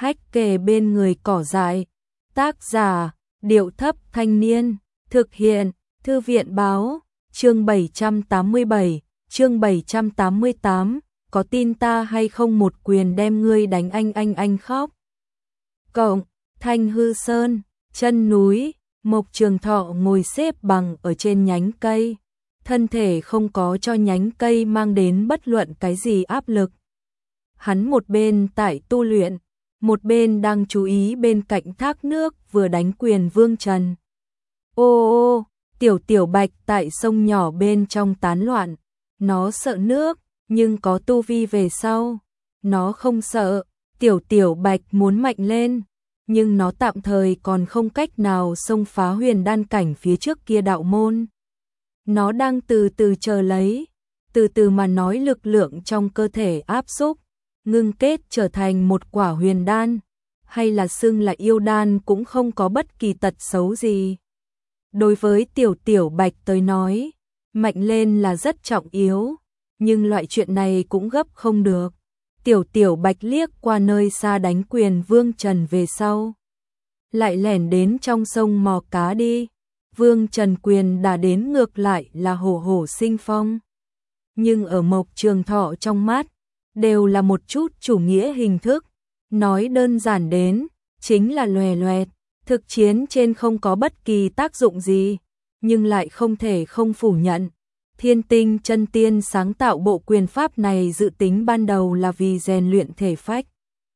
hách kề bên người cỏ dại. Tác giả, Điệu Thấp Thanh Niên. Thực hiện, Thư viện Báo. Chương 787, chương 788. Có tin ta hay không một quyền đem ngươi đánh anh khóc. Cộng, Thanh Hư Sơn, chân núi, Mộc Trường Thọ ngồi xếp bằng ở trên nhánh cây. Thân thể không có cho nhánh cây mang đến bất luận cái gì áp lực. Hắn một bên tại tu luyện, một bên đang chú ý bên cạnh thác nước vừa đánh quyền Vương Trần. Ô, tiểu bạch tại sông nhỏ bên trong tán loạn, nó sợ nước, nhưng có tu vi về sau. Nó không sợ, tiểu bạch muốn mạnh lên, nhưng nó tạm thời còn không cách nào xông phá huyền đan cảnh phía trước kia đạo môn. Nó đang từ từ chờ lấy, từ từ mà nói lực lượng trong cơ thể áp xúc, ngưng kết trở thành một quả huyền đan, hay là xưng là yêu đan cũng không có bất kỳ tật xấu gì. Đối với tiểu bạch tới nói, mạnh lên là rất trọng yếu, nhưng loại chuyện này cũng gấp không được. Tiểu bạch liếc qua nơi xa đánh quyền Vương Trần về sau, lại lẻn đến trong sông mò cá đi. Vương Trần quyền đã đến ngược lại là hổ sinh phong. Nhưng ở Mộc Trường Thọ trong mắt, đều là một chút chủ nghĩa hình thức. Nói đơn giản đến, chính là loè loẹt, thực chiến trên không có bất kỳ tác dụng gì. Nhưng lại không thể không phủ nhận. Thiên Tinh Chân Tiên sáng tạo bộ quyền pháp này dự tính ban đầu là vì rèn luyện thể phách.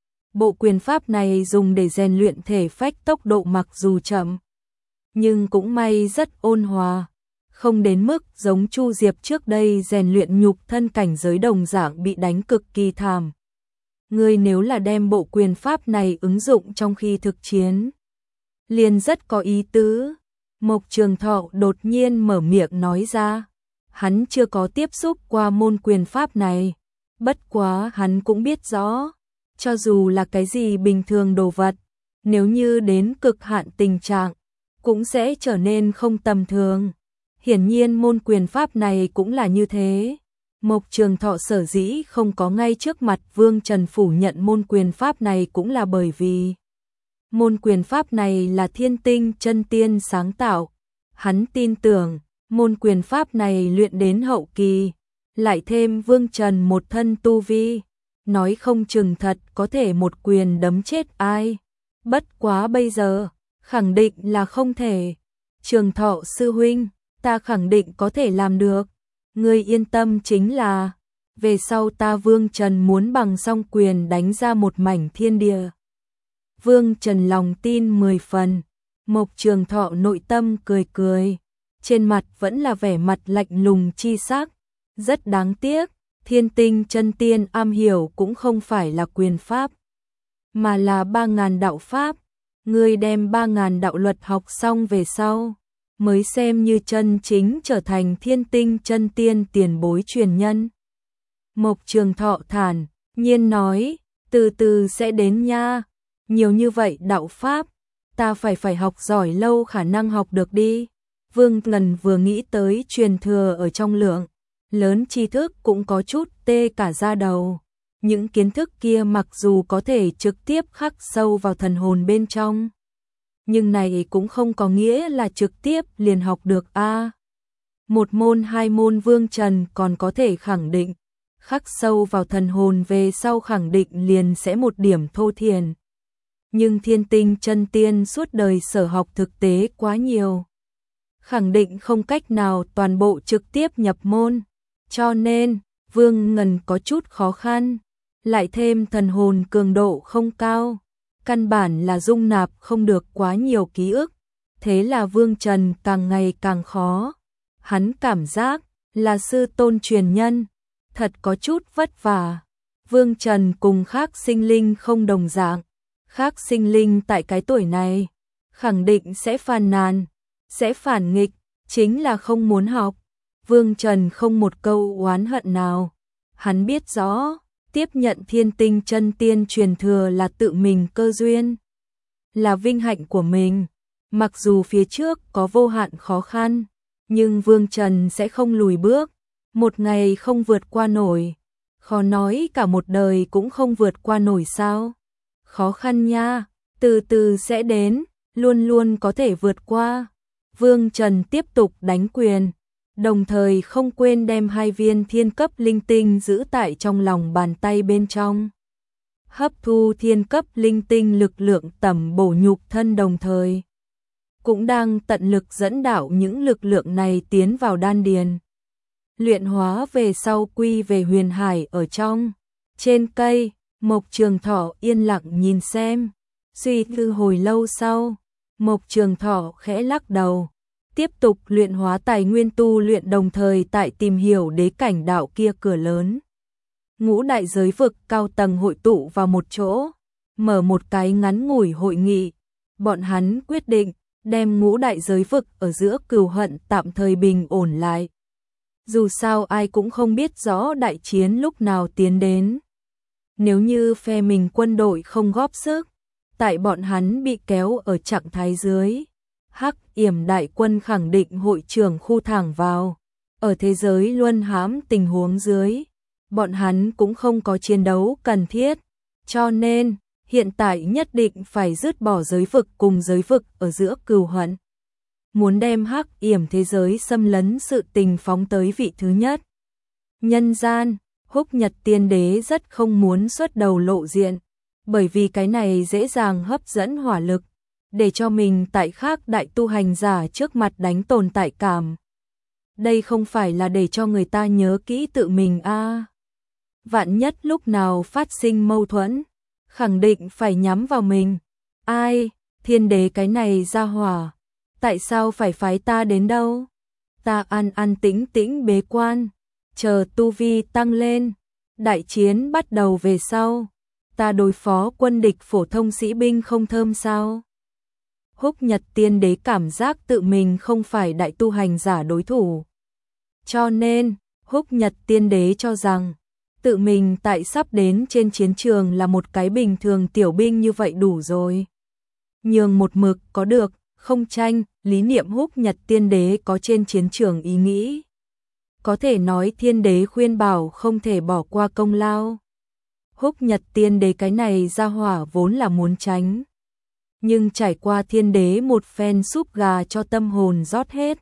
Bộ quyền pháp này dùng để rèn luyện thể phách tốc độ mặc dù chậm, nhưng cũng may rất ôn hòa, không đến mức giống Chu Diệp trước đây rèn luyện nhục thân cảnh giới đồng dạng bị đánh cực kỳ thảm. Ngươi nếu là đem bộ quyền pháp này ứng dụng trong khi thực chiến, liền rất có ý tứ. Mộc Trường Thọ đột nhiên mở miệng nói ra. Hắn chưa có tiếp xúc qua môn quyền pháp này, bất quá hắn cũng biết rõ, cho dù là cái gì bình thường đồ vật, nếu như đến cực hạn tình trạng, cũng sẽ trở nên không tầm thường. Hiển nhiên môn quyền pháp này cũng là như thế. Mộc Trường Thọ sở dĩ không có ngay trước mặt Vương Trần phủ nhận môn quyền pháp này cũng là bởi vì môn quyền pháp này là Thiên Tinh Chân Tiên sáng tạo. Hắn tin tưởng môn quyền pháp này luyện đến hậu kỳ, lại thêm Vương Trần một thân tu vi, nói không chừng thật có thể một quyền đấm chết ai. Bất quá bây giờ, khẳng định là không thể. Trường Thọ sư huynh, ta khẳng định có thể làm được. Ngươi yên tâm chính là, về sau ta Vương Trần muốn bằng song quyền đánh ra một mảnh thiên địa. Vương Trần lòng tin 10 phần, Mộc Trường Thọ nội tâm cười. Trên mặt vẫn là vẻ mặt lạnh lùng chi sắc. Rất đáng tiếc, Thiên Tinh Chân Tiên am hiểu cũng không phải là quyền pháp, mà là 3000 đạo pháp. Ngươi đem 3000 đạo luật học xong về sau, mới xem như chân chính trở thành Thiên Tinh Chân Tiên tiền bối truyền nhân. Mộc Trường Thọ thản nhiên nói, từ từ sẽ đến nha. Nhiều như vậy đạo pháp, ta phải học giỏi lâu khả năng học được đi. Vương Trần vừa nghĩ tới truyền thừa ở trong lượng lớn tri thức cũng có chút tê cả da đầu. Những kiến thức kia mặc dù có thể trực tiếp khắc sâu vào thần hồn bên trong, nhưng này cũng không có nghĩa là trực tiếp liền học được a. Một môn hai môn Vương Trần còn có thể khẳng định, khắc sâu vào thần hồn về sau khẳng định liền sẽ một điểm thô thiển. Nhưng Thiên Tinh Chân Tiên suốt đời sở học thực tế quá nhiều, khẳng định không cách nào toàn bộ trực tiếp nhập môn, cho nên Vương Ngân có chút khó khăn, lại thêm thần hồn cường độ không cao, căn bản là dung nạp không được quá nhiều ký ức, thế là Vương Trần càng ngày càng khó. Hắn cảm giác là sư tôn truyền nhân, thật có chút vất vả. Vương Trần cùng khác sinh linh không đồng dạng, khác sinh linh tại cái tuổi này khẳng định sẽ phàn nàn, sẽ phản nghịch, chính là không muốn học. Vương Trần không một câu oán hận nào. Hắn biết rõ, tiếp nhận Thiên Tinh Chân Tiên truyền thừa là tự mình cơ duyên, là vinh hạnh của mình. Mặc dù phía trước có vô hạn khó khăn, nhưng Vương Trần sẽ không lùi bước. Một ngày không vượt qua nổi, khó nói cả một đời cũng không vượt qua nổi sao? Khó khăn nha, từ từ sẽ đến, luôn luôn có thể vượt qua. Vương Trần tiếp tục đánh quyền, đồng thời không quên đem 2 viên thiên cấp linh tinh giữ tại trong lòng bàn tay bên trong. Hấp thu thiên cấp linh tinh lực lượng tẩm bổ nhục thân, đồng thời cũng đang tận lực dẫn đạo những lực lượng này tiến vào đan điền. Luyện hóa về sau quy về huyền hải ở trong. Trên cây, Mộc Trường Thọ yên lặng nhìn xem. Suy tư hồi lâu sau, Mộc Trường Thọ khẽ lắc đầu, tiếp tục luyện hóa tài nguyên tu luyện, đồng thời tại tìm hiểu đế cảnh đạo kia cửa lớn. Ngũ đại giới vực cao tầng hội tụ vào một chỗ, mở một cái ngắn ngủi hội nghị. Bọn hắn quyết định đem ngũ đại giới vực ở giữa cừu hận tạm thời bình ổn lại. Dù sao ai cũng không biết rõ đại chiến lúc nào tiến đến. Nếu như phe mình quân đội không góp sức, tại bọn hắn bị kéo ở trạng thái dưới, Hắc Yểm đại quân khẳng định hội trưởng khu thẳng vào. Ở thế giới luân hãm tình huống dưới, bọn hắn cũng không có chiến đấu cần thiết, cho nên hiện tại nhất định phải dứt bỏ giới vực cùng giới vực ở giữa cừu hận. Muốn đem Hắc Yểm thế giới xâm lấn sự tình phóng tới vị thứ nhất. Nhân gian, Húc Nhật Tiên Đế rất không muốn xuất đầu lộ diện, bởi vì cái này dễ dàng hấp dẫn hỏa lực, để cho mình tại khác đại tu hành giả trước mặt đánh tồn tại cảm. Đây không phải là để cho người ta nhớ kỹ tự mình a. Vạn nhất lúc nào phát sinh mâu thuẫn, khẳng định phải nhắm vào mình. Ai, Thiên Đế cái này ra hỏa, tại sao phải phái ta đến đâu? Ta an an tĩnh tĩnh bế quan, chờ tu vi tăng lên, đại chiến bắt đầu về sau, ta đối phó quân địch phổ thông sĩ binh không thơm sao? Húc Nhật Tiên Đế cảm giác tự mình không phải đại tu hành giả đối thủ. Cho nên, Húc Nhật Tiên Đế cho rằng, tự mình tại sắp đến trên chiến trường là một cái bình thường tiểu binh như vậy đủ rồi. Nhường một mực có được, không tranh, lý niệm Húc Nhật Tiên Đế có trên chiến trường ý nghĩ. Có thể nói Thiên Đế khuyên bảo không thể bỏ qua công lao. Húc Nhật Tiên Đế cái này ra hỏa vốn là muốn tránh. Nhưng trải qua Thiên Đế một phen súp gà cho tâm hồn rót hết.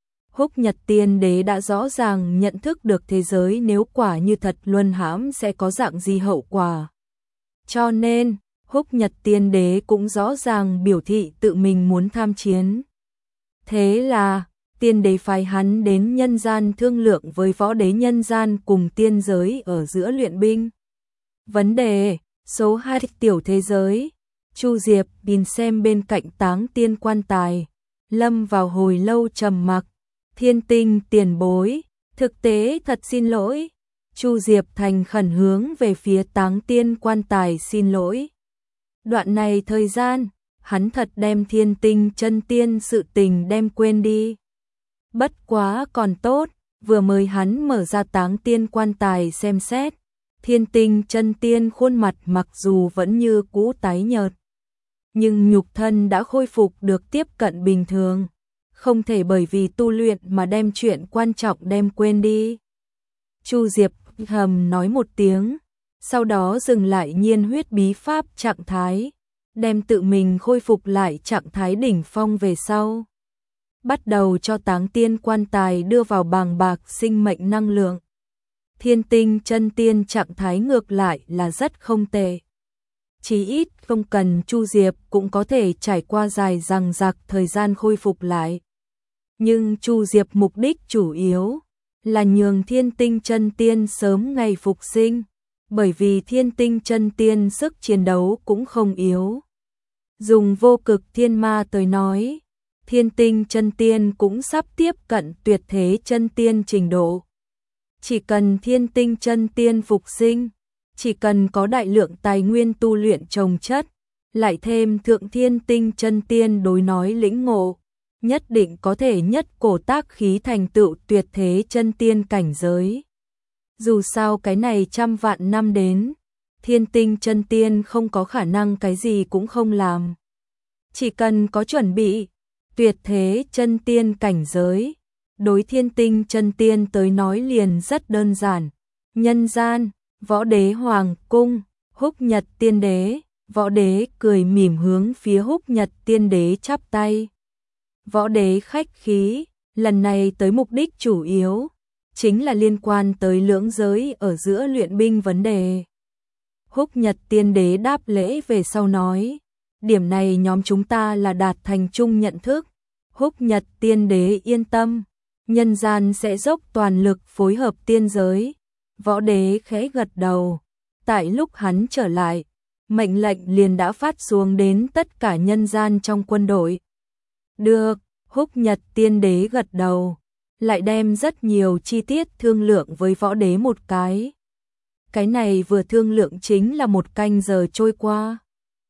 Húc Nhật Tiên Đế đã rõ ràng nhận thức được thế giới nếu quả như thật luân hãm sẽ có dạng gì hậu quả. Cho nên, Húc Nhật Tiên Đế cũng rõ ràng biểu thị tự mình muốn tham chiến. Thế là, Tiên Đế phái hắn đến nhân gian thương lượng với võ đế nhân gian cùng tiên giới ở giữa luyện binh. Vấn đề, số 2 tiểu thế giới. Chu Diệp nhìn xem bên cạnh Táng Tiên quan tài, lâm vào hồi lâu trầm mặc. Thiên Tinh tiền bối, thực tế thật xin lỗi. Chu Diệp thành khẩn hướng về phía Táng Tiên quan tài xin lỗi. Đoạn này thời gian, hắn thật đem Thiên Tinh chân tiên sự tình đem quên đi. Bất quá còn tốt, vừa mới hắn mở ra Táng Tiên quan tài xem xét, Thiên Tinh chân tiên khuôn mặt mặc dù vẫn như cũ tái nhợt, nhưng nhục thân đã khôi phục được tiếp cận bình thường, không thể bởi vì tu luyện mà đem chuyện quan trọng đem quên đi. Chu Diệp hầm nói một tiếng, sau đó dừng lại nhiên huyết bí pháp trạng thái, đem tự mình khôi phục lại trạng thái đỉnh phong về sau. Bắt đầu cho Táng Tiên quan tài đưa vào bàng bạc sinh mệnh năng lượng. Thiên Tinh chân tiên trạng thái ngược lại là rất không tệ. Chí ít không cần Chu Diệp cũng có thể trải qua dài dằng dặc thời gian khôi phục lại. Nhưng Chu Diệp mục đích chủ yếu là nhường Thiên Tinh chân tiên sớm ngày phục sinh, bởi vì Thiên Tinh chân tiên sức chiến đấu cũng không yếu. Dùng vô cực thiên ma tới nói, Thiên Tinh chân tiên cũng sắp tiếp cận tuyệt thế chân tiên trình độ. Chỉ cần Thiên Tinh chân tiên phục sinh, chỉ cần có đại lượng tài nguyên tu luyện trồng chất, lại thêm thượng Thiên Tinh chân tiên đối nói lĩnh ngộ, nhất định có thể nhất cổ tác khí thành tựu tuyệt thế chân tiên cảnh giới. Dù sao cái này trăm vạn năm đến, Thiên Tinh chân tiên không có khả năng cái gì cũng không làm. Chỉ cần có chuẩn bị, tuyệt thế chân tiên cảnh giới, đối Thiên Tinh chân tiên tới nói liền rất đơn giản. Nhân gian, võ đế hoàng cung, Húc Nhật Tiên Đế, Võ đế cười mỉm hướng phía Húc Nhật Tiên Đế chắp tay. Võ đế khách khí, lần này tới mục đích chủ yếu, chính là liên quan tới lưỡng giới ở giữa luyện binh vấn đề. Húc Nhật Tiên Đế đáp lễ về sau nói, điểm này nhóm chúng ta là đạt thành chung nhận thức. Húc Nhật Tiên Đế yên tâm, nhân gian sẽ dốc toàn lực phối hợp tiên giới. Võ đế khẽ gật đầu, tại lúc hắn trở lại, mệnh lệnh liền đã phát xuống đến tất cả nhân gian trong quân đội. Được, Húc Nhật Tiên Đế gật đầu, lại đem rất nhiều chi tiết thương lượng với võ đế một cái. Cái này vừa thương lượng chính là 1 canh giờ trôi qua.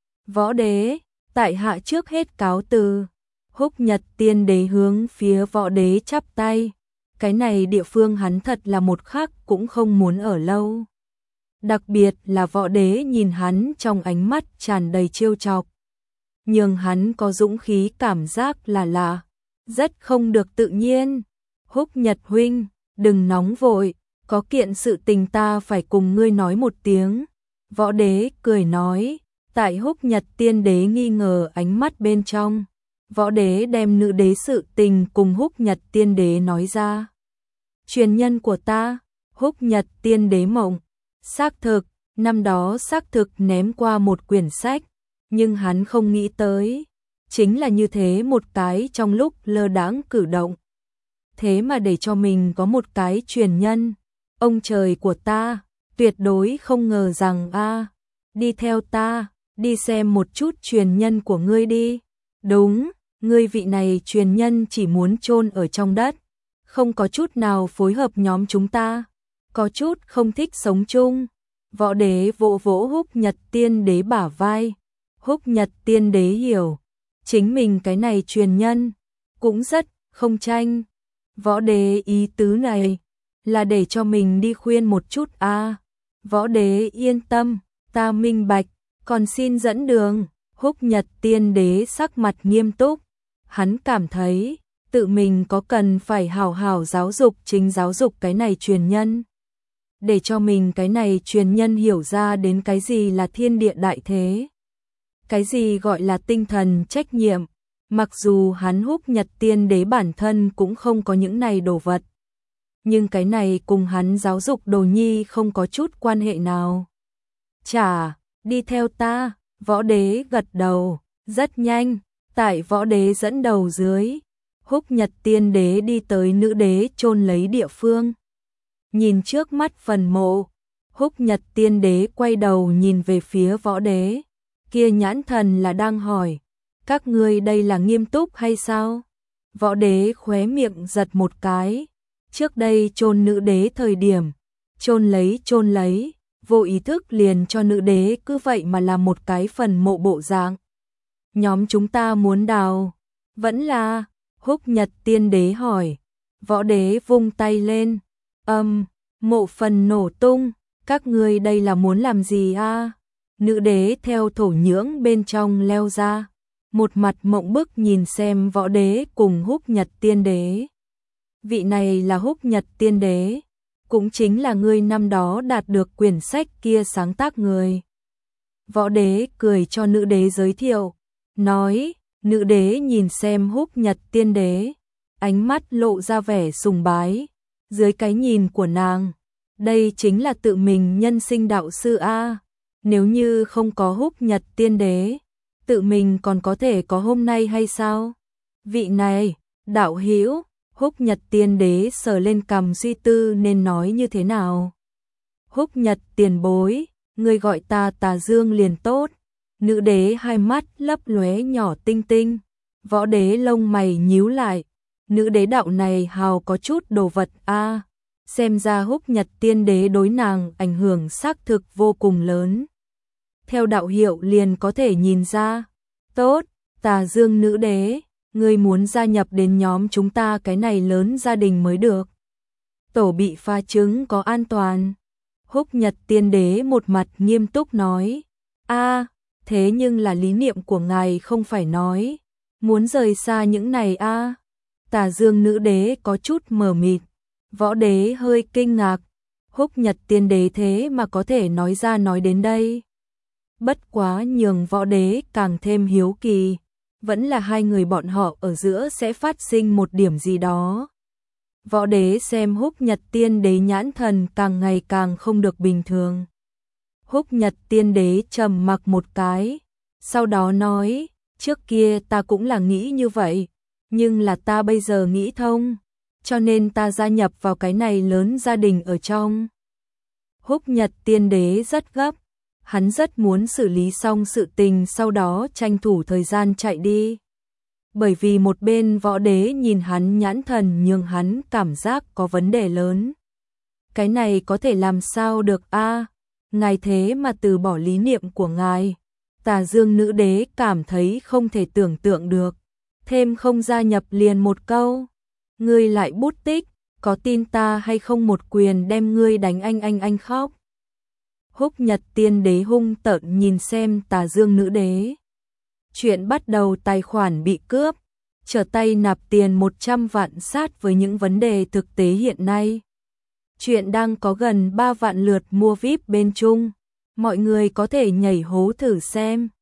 Võ đế, tại hạ trước hết cáo từ. Húc Nhật Tiên Đế hướng phía võ đế chắp tay. Cái này địa phương hắn thật là một khắc cũng không muốn ở lâu. Đặc biệt là võ đế nhìn hắn trong ánh mắt tràn đầy trêu chọc. Nhưng hắn có dũng khí cảm giác là lạ, rất không được tự nhiên. Húc Nhật huynh, đừng nóng vội, có kiện sự tình ta phải cùng ngươi nói một tiếng. Võ đế cười nói, tại Húc Nhật Tiên Đế nghi ngờ ánh mắt bên trong. Võ đế đem nữ đế sự tình cùng Húc Nhật Tiên Đế nói ra. Truyền nhân của ta, Húc Nhật Tiên Đế mộng. Xác thực, năm đó xác thực ném qua một quyển sách, nhưng hắn không nghĩ tới, chính là như thế một cái trong lúc lơ đãng cử động. Thế mà để cho mình có một cái truyền nhân, ông trời của ta, tuyệt đối không ngờ rằng đi theo ta, đi xem một chút truyền nhân của ngươi đi. Đúng, ngươi vị này truyền nhân chỉ muốn chôn ở trong đất, không có chút nào phối hợp nhóm chúng ta, có chút không thích sống chung. Võ đế vỗ vỗ Húc Nhật Tiên Đế bả vai. Húc Nhật Tiên Đế hiểu, chính mình cái này truyền nhân cũng rất không tranh. Võ đế ý tứ này là để cho mình đi khuyên một chút Võ đế yên tâm, ta minh bạch, còn xin dẫn đường. Húc Nhật Tiên Đế sắc mặt nghiêm túc, hắn cảm thấy tự mình có cần phải hảo hảo giáo dục cái này truyền nhân. Để cho mình cái này truyền nhân hiểu ra đến cái gì là thiên địa đại thế. Cái gì gọi là tinh thần trách nhiệm. Mặc dù hắn Húc Nhật Tiên Đế bản thân cũng không có những này đồ vật. Nhưng cái này cùng hắn giáo dục đồ nhi không có chút quan hệ nào. Chả, đi theo ta, võ đế gật đầu, rất nhanh, tại võ đế dẫn đầu dưới. Húc Nhật Tiên Đế đi tới nữ đế chôn lấy địa phương. Nhìn trước mắt phần mộ, Húc Nhật Tiên Đế quay đầu nhìn về phía võ đế. Kia nhãn thần là đang hỏi, các ngươi đây là nghiêm túc hay sao? Võ đế khóe miệng giật một cái. Trước đây chôn nữ đế thời điểm, chôn lấy, vô ý thức liền cho nữ đế cứ vậy mà làm một cái phần mộ bộ dạng. Nhóm chúng ta muốn đào, vẫn là, Húc Nhật Tiên Đế hỏi. Võ đế vung tay lên, mộ phần nổ tung, các ngươi đây là muốn làm gì Nữ đế theo thổ nhưỡng bên trong leo ra, một mặt mộng bức nhìn xem võ đế cùng Húc Nhật Tiên Đế. Vị này là Húc Nhật Tiên Đế, cũng chính là người năm đó đạt được quyển sách kia sáng tác người. Võ đế cười cho nữ đế giới thiệu, nói, nữ đế nhìn xem Húc Nhật Tiên Đế, ánh mắt lộ ra vẻ sùng bái. Dưới cái nhìn của nàng, đây chính là tự mình nhân sinh đạo sư Nếu như không có Húc Nhật Tiên Đế, tự mình còn có thể có hôm nay hay sao? Vị này, đạo hữu, Húc Nhật Tiên Đế sờ lên cằm suy tư nên nói như thế nào. Húc Nhật tiền bối, người gọi ta Tà Dương liền tốt. Nữ đế hai mắt lấp lóe nhỏ tinh tinh. Võ đế lông mày nhíu lại. Nữ đế đạo này hào có chút đồ vật xem ra Húc Nhật Tiên Đế đối nàng ảnh hưởng xác thực vô cùng lớn. Theo đạo hiệu liền có thể nhìn ra. Tốt, Tà Dương nữ đế, ngươi muốn gia nhập đến nhóm chúng ta cái này lớn gia đình mới được. Tổ bị pha trứng có an toàn. Húc Nhật Tiên Đế một mặt nghiêm túc nói. Thế nhưng là lý niệm của ngài không phải nói. Muốn rời xa những này Tà Dương nữ đế có chút mờ mịt. Võ đế hơi kinh ngạc. Húc Nhật Tiên Đế thế mà có thể nói ra nói đến đây. Bất quá nhường võ đế càng thêm hiếu kỳ, vẫn là hai người bọn họ ở giữa sẽ phát sinh một điểm gì đó. Võ đế xem Húc Nhật Tiên Đế nhãn thần càng ngày càng không được bình thường. Húc Nhật Tiên Đế trầm mặc một cái, sau đó nói, trước kia ta cũng là nghĩ như vậy, nhưng là ta bây giờ nghĩ thông, cho nên ta gia nhập vào cái này lớn gia đình ở trong. Húc Nhật Tiên Đế rất gấp, hắn rất muốn xử lý xong sự tình sau đó tranh thủ thời gian chạy đi. Bởi vì một bên võ đế nhìn hắn nhãn thần nhưng hắn cảm giác có vấn đề lớn. Cái này có thể làm sao được a? Ngài thế mà từ bỏ lý niệm của ngài. Tà Dương nữ đế cảm thấy không thể tưởng tượng được. Thêm không gia nhập liền một câu. Ngươi lại bút tích, có tin ta hay không một quyền đem ngươi đánh anh khóc. Húc Nhật Tiên Đế hung tợn nhìn xem Tà Dương nữ đế. Chuyện bắt đầu tài khoản bị cướp, trở tay nạp tiền 100 vạn sát với những vấn đề thực tế hiện nay. Chuyện đang có gần 3 vạn lượt mua VIP bên Trung, mọi người có thể nhảy hố thử xem.